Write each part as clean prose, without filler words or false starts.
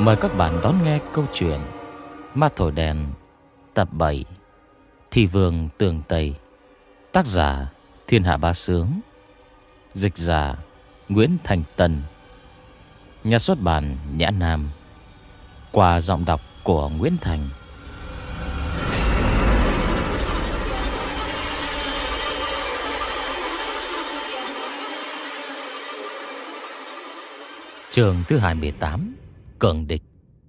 Mời các bạn đón nghe câu chuyện Ma Thổi Đèn tập 7 Thị Vương Tường Tây. Tác giả Thiên Hạ Bá Sướng. Dịch giả Nguyễn Thành Tân. Nhà xuất bản Nhã Nam. Qua giọng đọc của Nguyễn Thành. Chương thứ 28. Cường địch.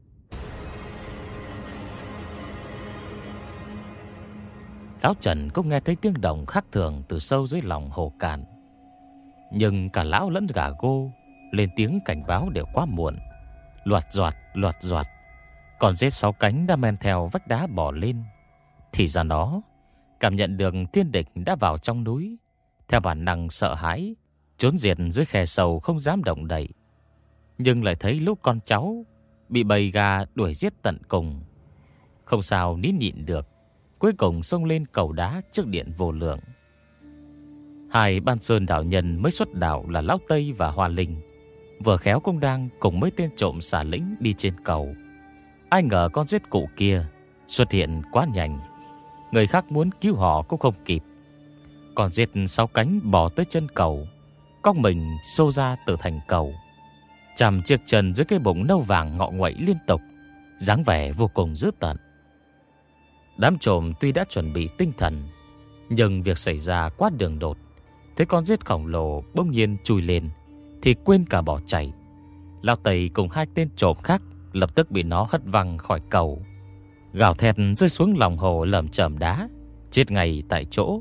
Lão Trần cũng nghe thấy tiếng động khác thường từ sâu dưới lòng hồ cạn. Nhưng cả lão lẫn gà gô lên tiếng cảnh báo đều quá muộn. Loạt doạt, con rết 6 cánh đã men theo vách đá bò lên. Thì ra nó cảm nhận được thiên địch đã vào trong núi, theo bản năng sợ hãi trốn diệt dưới khe sâu không dám động đậy. Nhưng lại thấy lúc con cháu bị bầy gà đuổi giết tận cùng, không sao nín nhịn được, cuối cùng xông lên cầu đá trước điện vô lượng. Hai Ban Sơn đạo nhân mới xuất đạo là Lão Tây và Hoa Linh vừa khéo cũng đang cùng mấy tên trộm xả lĩnh đi trên cầu. Ai ngờ con giết cụ kia xuất hiện quá nhanh, người khác muốn cứu họ cũng không kịp. Con giết 6 cánh bò tới chân cầu, cong mình xô ra từ thành cầu, chằm chiếc chân dưới cái bụng nâu vàng ngọ nguậy liên tục, dáng vẻ vô cùng dữ tợn. Đám trộm tuy đã chuẩn bị tinh thần, nhưng việc xảy ra quá đường đột. Thấy con rết khổng lồ bỗng nhiên chui lên thì quên cả bỏ chạy. Lão Tây cùng 2 tên trộm khác lập tức bị nó hất văng khỏi cầu, gào thét rơi xuống lòng hồ lởm chởm đá, chết ngay tại chỗ.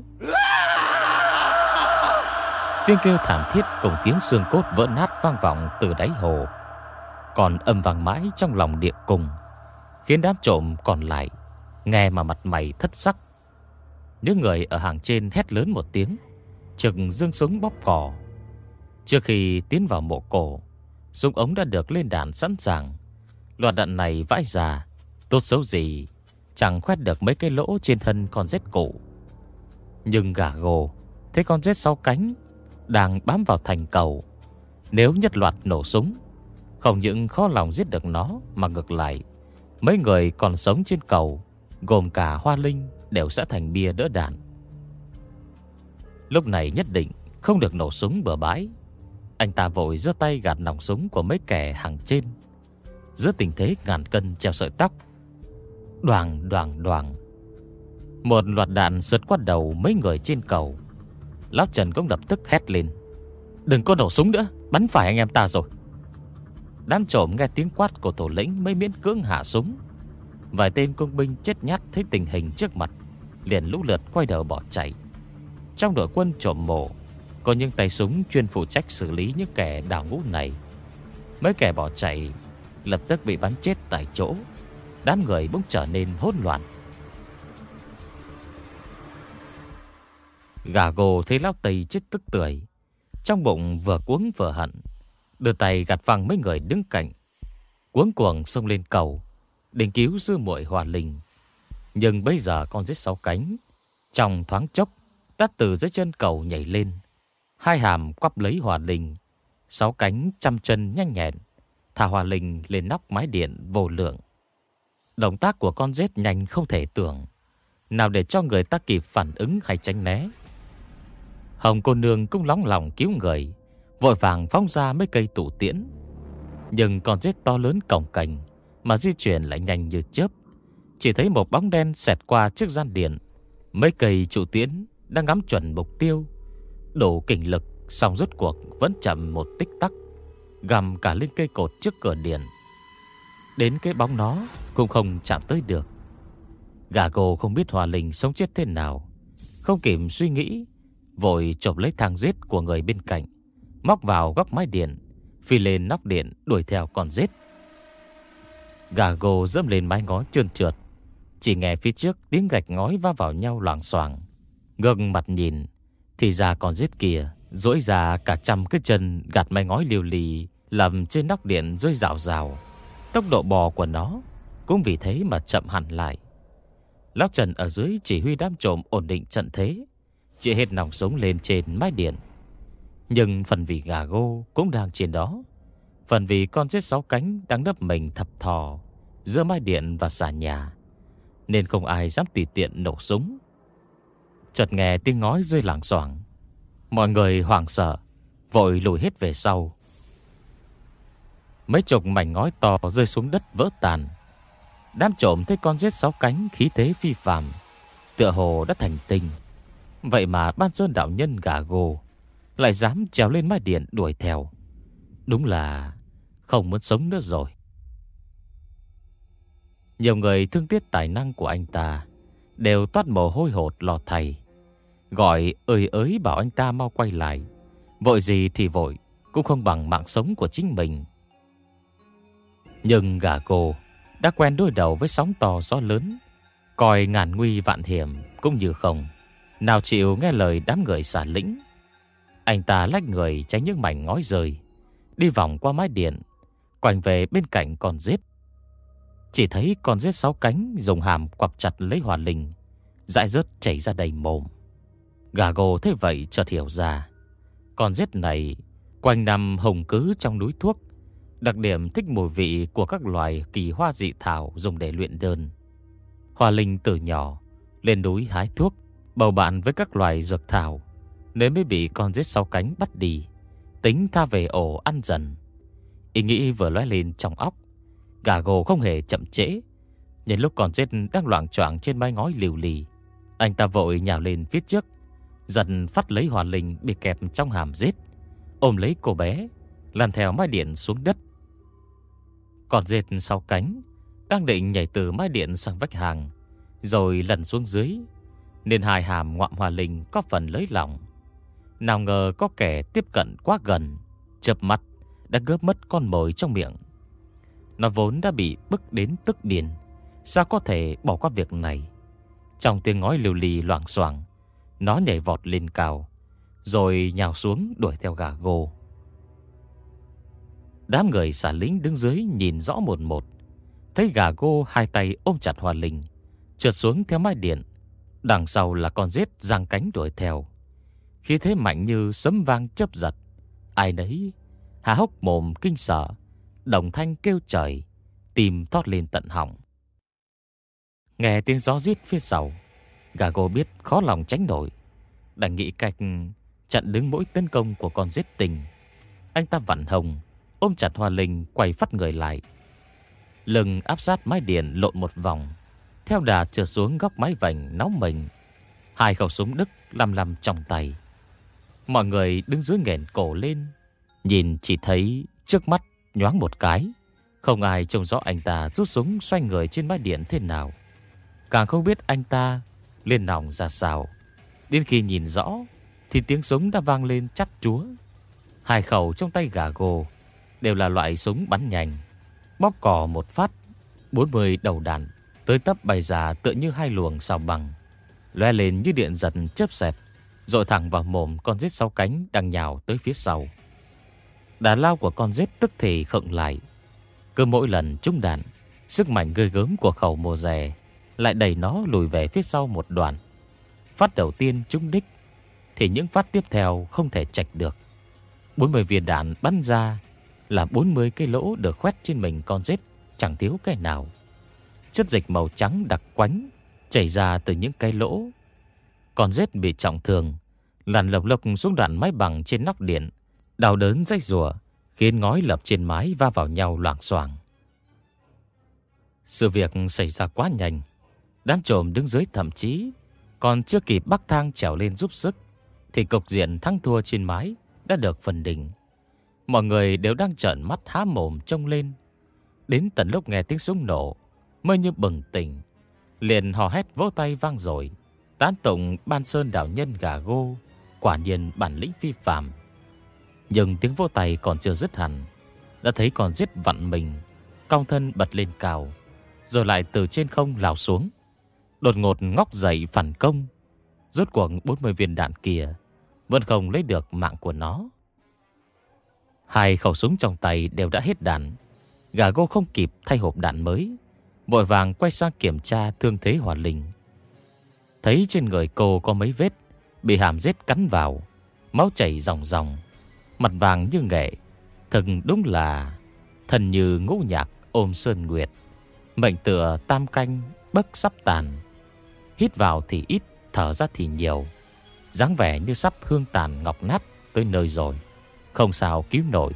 Tiếng kêu thảm thiết cùng tiếng xương cốt vỡ nát vang vọng từ đáy hồ, còn âm vang mãi trong lòng địa cung, khiến đám trộm còn lại nghe mà mặt mày thất sắc. Những người ở hàng trên hét lớn một tiếng, trực giương súng bóp cò. Trước khi tiến vào mộ cổ, súng ống đã được lên đạn sẵn sàng. Loạt đạn này vãi ra, tốt xấu gì chẳng khoét được mấy cái lỗ trên thân con rết cổ. Nhưng gà gồ thấy con rết 6 cánh đang bám vào thành cầu, nếu nhất loạt nổ súng, không những khó lòng giết được nó, mà ngược lại mấy người còn sống trên cầu, gồm cả Hoa Linh, đều sẽ thành bia đỡ đạn. Lúc này nhất định không được nổ súng bừa bãi. Anh ta vội giơ tay gạt nòng súng của mấy kẻ hàng trên. Giữa tình thế ngàn cân treo sợi tóc, đoàng đoàng đoàng, một loạt đạn sượt qua đầu mấy người trên cầu. Lão Trần cũng lập tức hét lên: "Đừng có nổ súng nữa, bắn phải anh em ta rồi." Đám trộm nghe tiếng quát của thủ lĩnh mới miễn cưỡng hạ súng. Vài tên công binh chết nhát thấy tình hình trước mặt liền lũ lượt quay đầu bỏ chạy. Trong đội quân trộm mộ có những tay súng chuyên phụ trách xử lý những kẻ đào ngũ này. Mấy kẻ bỏ chạy lập tức bị bắn chết tại chỗ. Đám người bỗng trở nên hỗn loạn. Gà gồ thấy Lão Tây chết tức tưởi, trong bụng vừa cuống vừa hận, đưa tay gạt văng mấy người đứng cạnh, cuống cuồng xông lên cầu định cứu sư muội Hoa Linh. Nhưng bây giờ con rết 6 cánh trong thoáng chốc đã từ dưới chân cầu nhảy lên, 2 hàm quắp lấy Hoa Linh, 6 cánh trăm chân nhanh nhẹn thả Hoa Linh lên nóc mái điện vô lượng. Động tác của con rết nhanh không thể tưởng, nào để cho người ta kịp phản ứng hay tránh né. Hồng cô nương cũng nóng lòng cứu người, vội vàng phóng ra mấy cây tủ tiễn. Nhưng con rết to lớn cồng kềnh mà di chuyển lại nhanh như chớp. Chỉ thấy một bóng đen xẹt qua trước gian điện. Mấy cây trụ tiễn đang ngắm chuẩn mục tiêu, đổ kình lực, song rốt cuộc vẫn chậm một tích tắc, găm cả lên cây cột trước cửa điện. Đến cái bóng nó cũng không chạm tới được. Gà gồ không biết Hoa Linh sống chết thế nào, không kịp suy nghĩ, vội chộp lấy thang rết của người bên cạnh, móc vào góc mái điện, phi lên nóc điện đuổi theo con rết. Gà gồ dẫm lên mái ngói trơn trượt, chỉ nghe phía trước tiếng gạch ngói va vào nhau loảng xoảng. Ngước mặt nhìn thì ra con rết kia duỗi ra cả trăm cái chân gạt mái ngói liều lì lầm trên nóc điện rơi rào rào. Tốc độ bò của nó cũng vì thế mà chậm hẳn lại. Lão Trần ở dưới chỉ huy đám trộm ổn định trận thế, chỉ hết nòng súng lên trên mái điện. Nhưng phần vì gà gô cũng đang trên đó, phần vì con rết 6 cánh đang nấp mình thập thò giữa mái điện và xà nhà, nên không ai dám tùy tiện nổ súng. Chợt nghe tiếng ngói rơi loảng xoảng, mọi người hoảng sợ vội lùi hết về sau. Mấy chục mảnh ngói to rơi xuống đất vỡ tàn. Đám trộm thấy con rết 6 cánh khí thế phi phàm, tựa hồ đã thành tinh. Vậy mà Ban Sơn đạo nhân gà gồ lại dám trèo lên mái điện đuổi theo. Đúng là không muốn sống nữa rồi. Nhiều người thương tiếc tài năng của anh ta, đều toát mồ hôi hột lo thầy, gọi ơi ới bảo anh ta mau quay lại. Vội gì thì vội, cũng không bằng mạng sống của chính mình. Nhưng gà cô đã quen đối đầu với sóng to gió lớn, coi ngàn nguy vạn hiểm cũng như không, nào chịu nghe lời đám người xả lĩnh. Anh ta lách người tránh những mảnh ngói rơi, đi vòng qua mái điện, quanh về bên cạnh con rết. Chỉ thấy con rết 6 cánh dùng hàm quặp chặt lấy Hòa Linh, dại rớt chảy ra đầy mồm. Gà gồ thế vậy chợt hiểu ra, con rết này quanh năm hồng cứ trong núi thuốc, đặc điểm thích mùi vị của các loài kỳ hoa dị thảo dùng để luyện đơn. Hòa Linh từ nhỏ lên núi hái thuốc, bầu bạn với các loài dược thảo, nên mới bị con rết 6 cánh bắt đi, tính tha về ổ ăn dần. Ý nghĩ vừa lóe lên trong óc, gà gồ không hề chậm trễ. Nhân lúc con rết đang loạng choạng trên mái ngói liều lì, anh ta vội nhào lên phía trước, giật phát lấy Hòa Linh bị kẹp trong hàm rết, ôm lấy cô bé, lăn theo mái điện xuống đất. Con rết 6 cánh đang định nhảy từ mái điện sang vách hàng, rồi lần xuống dưới, nên hai hàm ngoạm Hòa Linh có phần lới lỏng. Nào ngờ có kẻ tiếp cận quá gần, chớp mắt đã cướp mất con mồi trong miệng. Nó vốn đã bị bức đến tức điên, sao có thể bỏ qua việc này. Trong tiếng ngói liều lì loảng xoảng, nó nhảy vọt lên cao, rồi nhào xuống đuổi theo gà gô. Đám người xả lính đứng dưới nhìn rõ một một, thấy gà gô hai tay ôm chặt Hòa Linh, trượt xuống theo mái điện. Đằng sau là con rết giang cánh đuổi theo, khí thế mạnh như sấm vang chớp giật. Ai nấy há hốc mồm kinh sợ, đồng thanh kêu trời, tim thót lên tận họng. Nghe tiếng gió rít phía sau, gà gô biết khó lòng tránh nổi, đành nghĩ cách chặn đứng mỗi tấn công của con rết tình. Anh ta vặn hồng, ôm chặt Hòa Linh, quay phát người lại, lưng áp sát mái điện lộn một vòng, theo đà trượt xuống góc mái vành nóng mình. Hai khẩu súng Đức lăm lăm trong tay. Mọi người đứng dưới nghển cổ lên, nhìn chỉ thấy trước mắt nhoáng một cái, không ai trông rõ anh ta rút súng xoay người trên mái điện thế nào, càng không biết anh ta lên nòng ra sao. Đến khi nhìn rõ thì tiếng súng đã vang lên chát chúa. Hai khẩu trong tay gà gồ đều là loại súng bắn nhanh, bóp cò một phát, 40 đầu đạn tới tấp bay ra tựa như hai luồng sao băng, lóe lên như điện giật chớp xẹt, rồi thẳng vào mồm con rết 6 cánh đang nhào tới phía sau. Đà lao của con rết tức thì khựng lại. Cứ mỗi lần trúng đạn, sức mạnh ghê gớm của khẩu mồ rè lại đẩy nó lùi về phía sau một đoạn. Phát đầu tiên trúng đích thì những phát tiếp theo không thể trạch được. 40 viên đạn bắn ra là 40 cái lỗ được khoét trên mình con rết, chẳng thiếu cái nào. Chất dịch màu trắng đặc quánh chảy ra từ những cái lỗ. Con rết bị trọng thương, lăn lộc lộc xuống đoạn mái bằng trên nóc điện, đau đớn rách rùa, khiến ngói lập trên mái va vào nhau loảng xoảng. Sự việc xảy ra quá nhanh, đám trộm đứng dưới thậm chí còn chưa kịp bắc thang trèo lên giúp sức thì cục diện thắng thua trên mái đã được phân định. Mọi người đều đang trợn mắt há mồm trông lên. Đến tận lúc nghe tiếng súng nổ mới như bừng tỉnh, liền hò hét vỗ tay vang dội, tán tụng Ban Sơn đạo nhân gà gô quả nhiên bản lĩnh phi phàm. Nhưng tiếng vỗ tay còn chưa dứt hẳn, đã thấy con rết vặn mình, cong thân bật lên cao, rồi lại từ trên không lao xuống, đột ngột ngóc dậy phản công. Rốt cuộc 40 viên đạn kia vẫn không lấy được mạng của nó. Hai khẩu súng trong tay đều đã hết đạn. Gà gô không kịp thay hộp đạn mới, vội vàng quay sang kiểm tra thương thế Hòa Linh. Thấy trên người cô có mấy vết bị hàm rết cắn vào, máu chảy ròng ròng, mặt vàng như nghệ. Thực đúng là Thân như ngũ nhạc ôm sơn nguyệt, mệnh tựa tam canh bấc sắp tàn. Hít vào thì ít, thở ra thì nhiều, dáng vẻ như sắp hương tàn ngọc nát tới nơi rồi, không sao cứu nổi.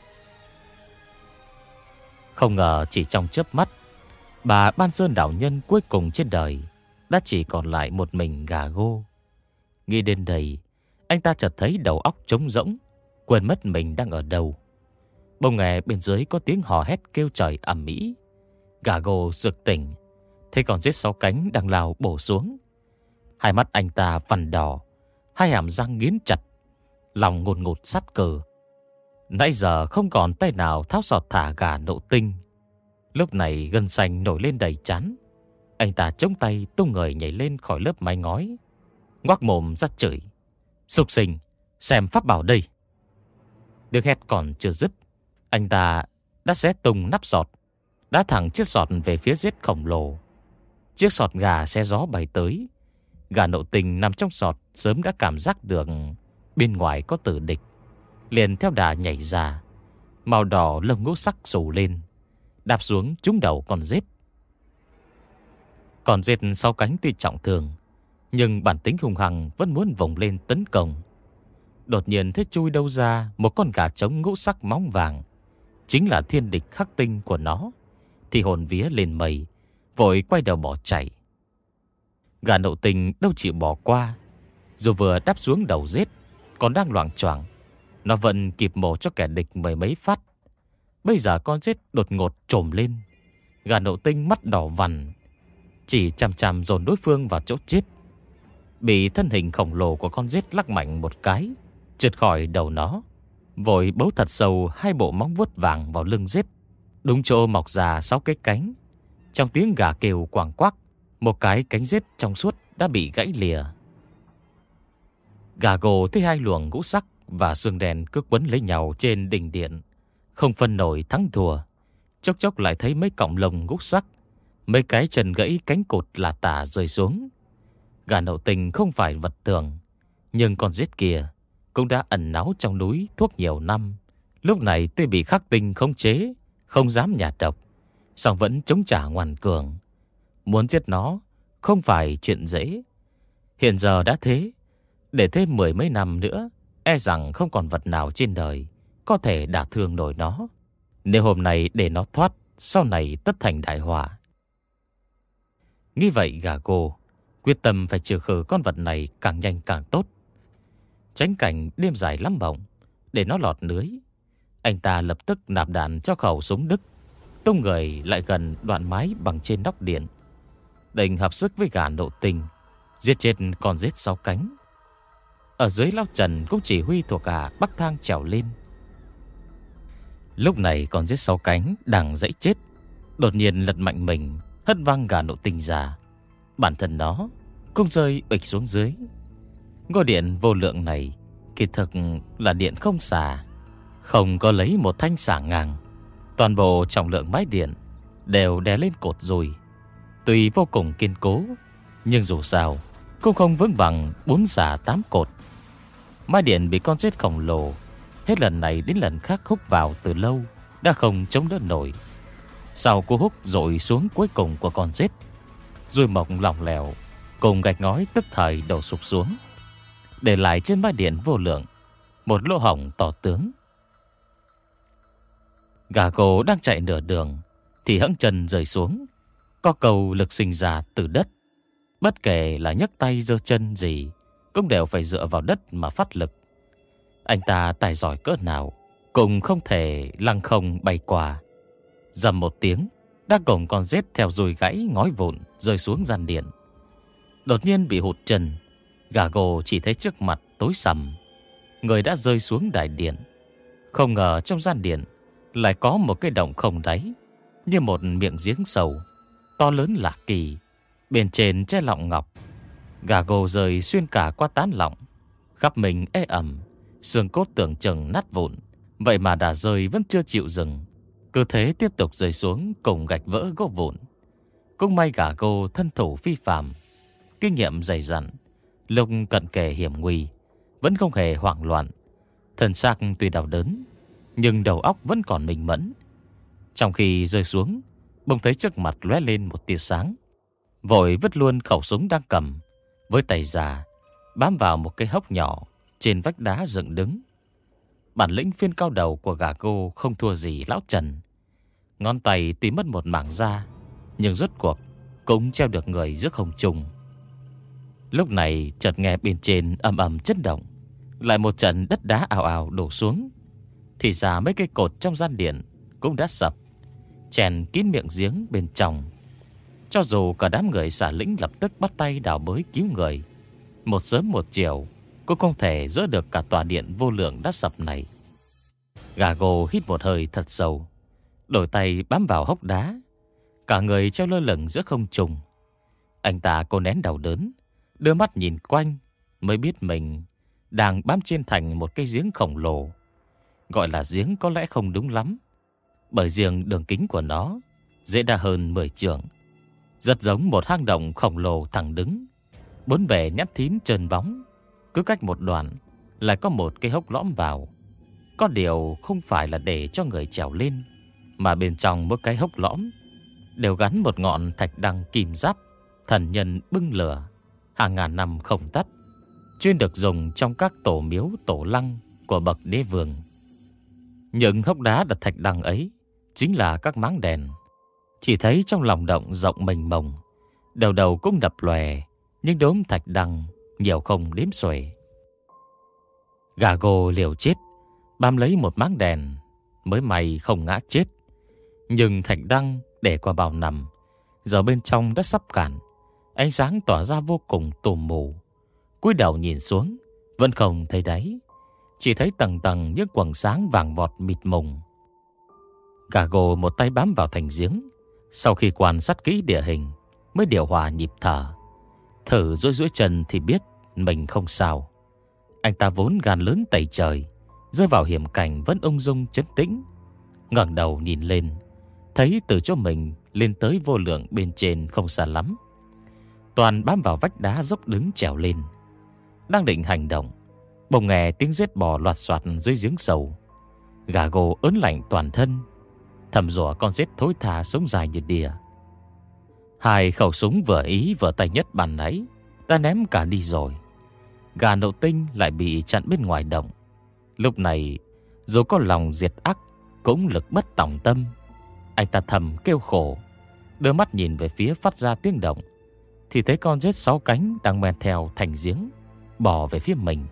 Không ngờ chỉ trong chớp mắt, bà Ban Sơn đạo nhân cuối cùng trên đời đã chỉ còn lại một mình Gà Gô. Nghĩ đến đây, anh ta chợt thấy đầu óc trống rỗng, quên mất mình đang ở đâu. Bỗng nghe bên dưới có tiếng hò hét kêu trời ầm ĩ. Gà Gô sực tỉnh, thấy con rết 6 cánh đang lao bổ xuống. Hai mắt anh ta vằn đỏ, hai hàm răng nghiến chặt, lòng ngột ngột sát cơ. Nãy giờ không còn tay nào tháo sọt thả gà nộ tinh. Lúc này gân xanh nổi lên đầy trán. Anh ta chống tay tung người nhảy lên khỏi lớp mái ngói, ngoác mồm ra chửi: "Súc sinh, xem pháp bảo đây!" Tiếng hét còn chưa dứt, anh ta đã xé tung nắp sọt, đá thẳng chiếc sọt về phía rết khổng lồ. Chiếc sọt gà xé gió bay tới. Gà nộ tình nằm trong sọt sớm đã cảm giác được bên ngoài có tử địch, liền theo đà nhảy ra. Màu đỏ lông ngũ sắc xù lên, đạp xuống trúng đầu con rết. Con rết 6 cánh tuy trọng thương, nhưng bản tính hung hăng vẫn muốn vùng lên tấn công. Đột nhiên thấy chui đâu ra một con gà trống ngũ sắc móng vàng, chính là thiên địch khắc tinh của nó, thì hồn vía lên mây, vội quay đầu bỏ chạy. Gà nộ tình đâu chịu bỏ qua, dù vừa đáp xuống đầu rết còn đang loạng choạng, nó vẫn kịp mổ cho kẻ địch mười mấy phát. Bây giờ con rết đột ngột trồm lên, gà nộ tinh mắt đỏ vằn, chỉ chằm chằm dồn đối phương vào chỗ chết. Bị thân hình khổng lồ của con rết lắc mạnh một cái, trượt khỏi đầu nó, vội bấu thật sâu hai bộ móng vuốt vàng vào lưng rết, đúng chỗ mọc ra 6 cái cánh. Trong tiếng gà kêu quàng quắc, một cái cánh rết trong suốt đã bị gãy lìa. Gà Gô thấy hai luồng ngũ sắc và xương đen cứ quấn lấy nhau trên đỉnh điện, không phân nổi thắng thua. Chốc chốc lại thấy mấy cọng lông ngũ sắc, mấy cái chân gãy cánh cụt là tả rơi xuống. Gà nộ tình không phải vật thường, nhưng con rết kia cũng đã ẩn náu trong núi thuốc nhiều năm. Lúc này tuy bị khắc tinh khống chế, không dám nhả độc, song vẫn chống trả ngoan cường. Muốn giết nó không phải chuyện dễ. Hiện giờ đã thế, để thêm 10 mấy năm nữa, e rằng không còn vật nào trên đời có thể đả thương nổi nó. Nếu hôm nay để nó thoát, sau này tất thành đại họa. Nghĩ vậy, Gà Gô quyết tâm phải trừ khử con vật này càng nhanh càng tốt, tránh cảnh đêm dài lắm mộng để nó lọt lưới. Anh ta lập tức nạp đạn cho khẩu súng Đức, tung người lại gần đoạn mái bằng trên nóc điện, định hợp sức với gà nộ tình giết chết con rết 6 cánh. Ở dưới Lão Trần cũng chỉ huy thuộc hạ bắc thang trèo lên. Lúc này con rết 6 cánh đang dãy chết, đột nhiên lật mạnh mình, hất văng gà nộ tình ra. Bản thân nó cũng rơi bịch xuống dưới. Ngôi điện vô lượng này kỳ thực là điện không xà, không có lấy một thanh xà ngang. Toàn bộ trọng lượng mái điện đều đè lên cột dùi. Tuy vô cùng kiên cố, nhưng dù sao cũng không vững bằng 4 xà 8 cột. Mái điện bị con rết khổng lồ hết lần này đến lần khác húc vào từ lâu, đã không chống đỡ nổi. Sau cú húc dội xuống cuối cùng của con rết, dùi mộc lỏng lẻo cùng gạch ngói tức thời đổ sụp xuống, để lại trên mái điện vô lượng một lỗ hổng to tướng. Gà Gô đang chạy nửa đường thì hẫng chân rơi xuống. Có cầu lực sinh ra từ đất, bất kể là nhấc tay giơ chân gì cũng đều phải dựa vào đất mà phát lực. Anh ta tài giỏi cỡ nào cũng không thể lăng không bay qua. Dầm một tiếng, đã cùng con rết theo dùi gãy ngói vụn rơi xuống gian điện. Đột nhiên bị hụt chân, Gà Gô chỉ thấy trước mặt tối sầm, người đã rơi xuống đại điện. Không ngờ trong gian điện lại có một cái động không đáy, như một miệng giếng sâu to lớn lạ kỳ, bên trên che lọng ngọc. Gà Gô rơi xuyên cả qua tán lọng, khắp mình ê ẩm, xương cốt tưởng chừng nát vụn. Vậy mà đã rơi vẫn chưa chịu dừng, cứ thế tiếp tục rơi xuống cùng gạch vỡ gỗ vụn. Cũng may Gà Gô thân thủ phi phàm, kinh nghiệm dày dặn, lúc cận kề hiểm nguy vẫn không hề hoảng loạn. Thân xác tuy đau đớn, nhưng đầu óc vẫn còn minh mẫn. Trong khi rơi xuống, bỗng thấy trước mặt lóe lên một tia sáng. Vội vứt luôn khẩu súng đang cầm, với tay già bám vào một cái hốc nhỏ trên vách đá dựng đứng. Bản lĩnh phiên cao đầu của gà cô không thua gì lão Trần. Ngón tay tuy mất một mảng da, nhưng rốt cuộc cũng treo được người giữa không trung. Lúc này chợt nghe bên trên ầm ầm chấn động, lại một trận đất đá ào ào đổ xuống. Thì ra mấy cây cột trong gian điện cũng đã sập, chèn kín miệng giếng bên trong. Cho dù cả đám người xả lĩnh lập tức bắt tay đào bới cứu người, một sớm một chiều cũng không thể dỡ được cả tòa điện vô lượng đã sập này. Gà gồ hít một hơi thật sâu, đổi tay bám vào hốc đá, cả người treo lơ lửng giữa không trung. Anh ta cố nén đau đớn, đưa mắt nhìn quanh, mới biết mình đang bám trên thành một cái giếng khổng lồ. Gọi là giếng có lẽ không đúng lắm, bởi riêng đường kính của nó dễ đa hơn 10 trượng, rất giống một hang động khổng lồ thẳng đứng, bốn bề nhát thín trơn bóng. Cứ cách một đoạn lại có một cái hốc lõm vào. Có điều không phải là để cho người trèo lên, mà bên trong mỗi cái hốc lõm đều gắn một ngọn thạch đăng kim giáp, thần nhân bưng lửa, hàng ngàn năm không tắt, chuyên được dùng trong các tổ miếu tổ lăng của bậc đế vương. Những hốc đá đặt thạch đăng ấy chính là các máng đèn. Chỉ thấy trong lòng động rộng mênh mông, đầu đầu cũng đập lòe những đốm thạch đăng nhiều không đếm xuể. Gà gồ liều chết bám lấy một máng đèn, mới may không ngã chết. Nhưng thạch đăng để qua bao năm, giờ bên trong đã sắp cạn, ánh sáng tỏa ra vô cùng tù mù. Cúi đầu nhìn xuống vẫn không thấy đáy, chỉ thấy tầng tầng những quầng sáng vàng vọt mịt mùng. Gà gồ một tay bám vào thành giếng, sau khi quan sát kỹ địa hình mới điều hòa nhịp thở. Thử duỗi chân thì biết mình không sao. Anh ta vốn gan lớn tẩy trời, rơi vào hiểm cảnh vẫn ung dung trấn tĩnh. Ngẩng đầu nhìn lên, thấy từ chỗ mình lên tới vô lượng bên trên không xa lắm. Toàn bám vào vách đá dốc đứng trèo lên. Đang định hành động, bỗng nghe tiếng rết bò loạt soạt dưới giếng sâu. Gà gồ ớn lạnh toàn thân, thầm rủa con rết thối tha sống dài như đìa. Hai khẩu súng vừa ý vừa tay nhất bàn nãy đã ném cả đi rồi. Gà nậu tinh lại bị chặn bên ngoài động. Lúc này dù có lòng diệt ác cũng lực bất tòng tâm. Anh ta thầm kêu khổ, đưa mắt nhìn về phía phát ra tiếng động, thì thấy con rết 6 cánh đang men theo thành giếng bò về phía mình.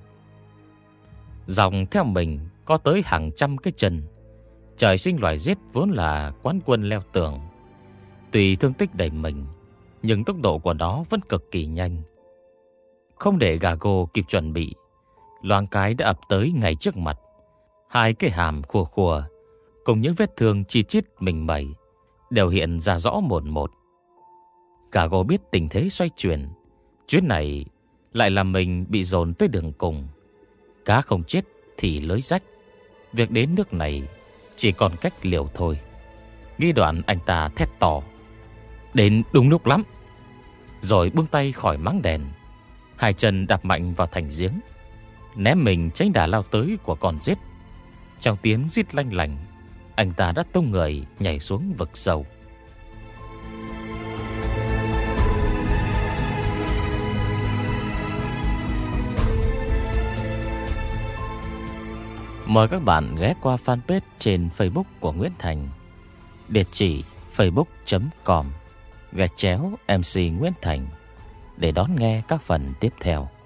Dòng theo mình có tới hàng trăm cái chân. Trời sinh loài rết vốn là quán quân leo tường. Tuy thương tích đầy mình, nhưng tốc độ của nó vẫn cực kỳ nhanh. Không để gà gồ kịp chuẩn bị, loáng cái đã ập tới ngay trước mặt. Hai cái hàm khua khua cùng những vết thương chi chít mình mẩy đều hiện ra rõ một một. Gà gồ biết tình thế xoay chuyển, chuyến này lại làm mình bị dồn tới đường cùng. Cá không chết thì lưới rách, việc đến nước này chỉ còn cách liều thôi. Nghĩ đoạn anh ta thét to: "Đến đúng lúc lắm!" Rồi buông tay khỏi máng đèn, hai chân đạp mạnh vào thành giếng, ném mình tránh đà lao tới của con rết. Trong tiếng rít lanh lành, anh ta đã tung người nhảy xuống vực sâu. Mời các bạn ghé qua fanpage trên Facebook của Nguyễn Thành, địa chỉ facebook.com/MC Nguyễn Thành để đón nghe các phần tiếp theo.